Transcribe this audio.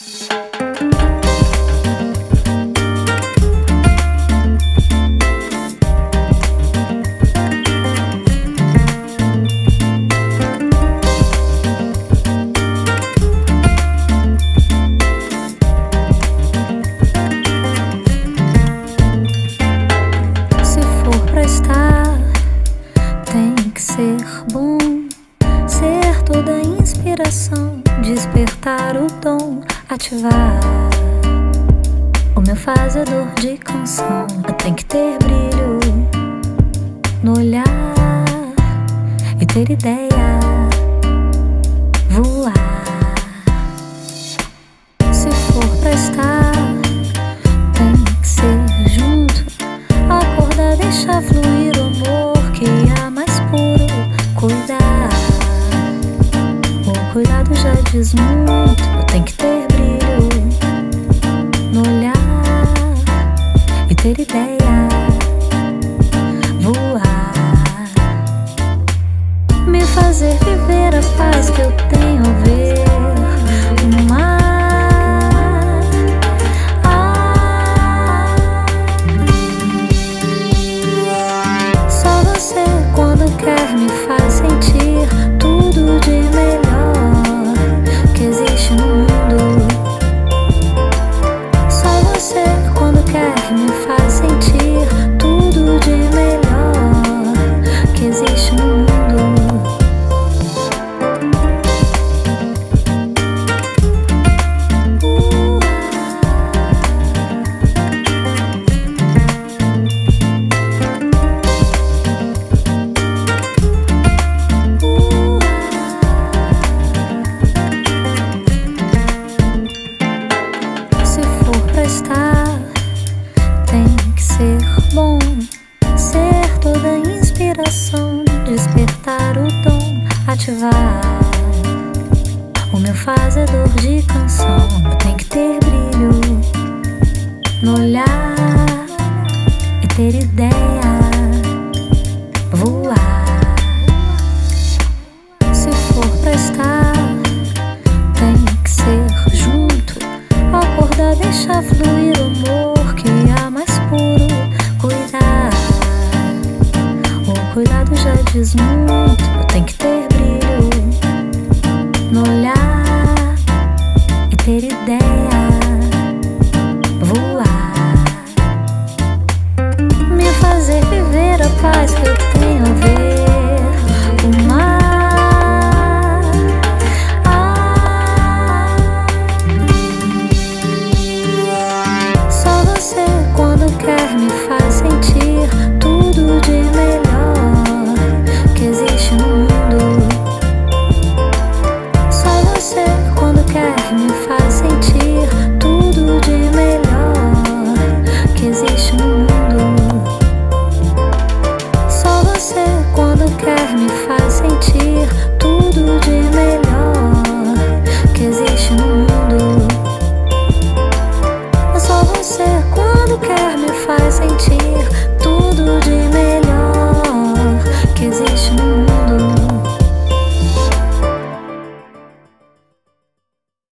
Tem que ser bom, ser toda a inspiração, despertar o dom, ativar o meu fazedor de canção. Tem que ter brilho no olhar e ter ideia, voar. Se for pra estar, tem que ser junto, acordar, deixar fluir o amor que há mais puro. Cuidar, o cuidado já diz muito. Tem que ter brilho no olhar e ter ideia, voar. Me fazer viver a paz que eu tenho ao ver o mar. Só você, quando quer, me faz sentir tudo de melhor que existe no mundo. Só você, quando quer, me faz sentir tudo de melhor que existe no mundo. Tem que ser bom, ser toda a inspiração, despertar o dom, ativar o meu fazedor de canção. Tem que ter brilho no olhar e ter ideia, voar. Se for pra estar, tem que ser junto, acordar, deixar fluir o amor que há mais puro. Cuidar, o cuidado já diz muito.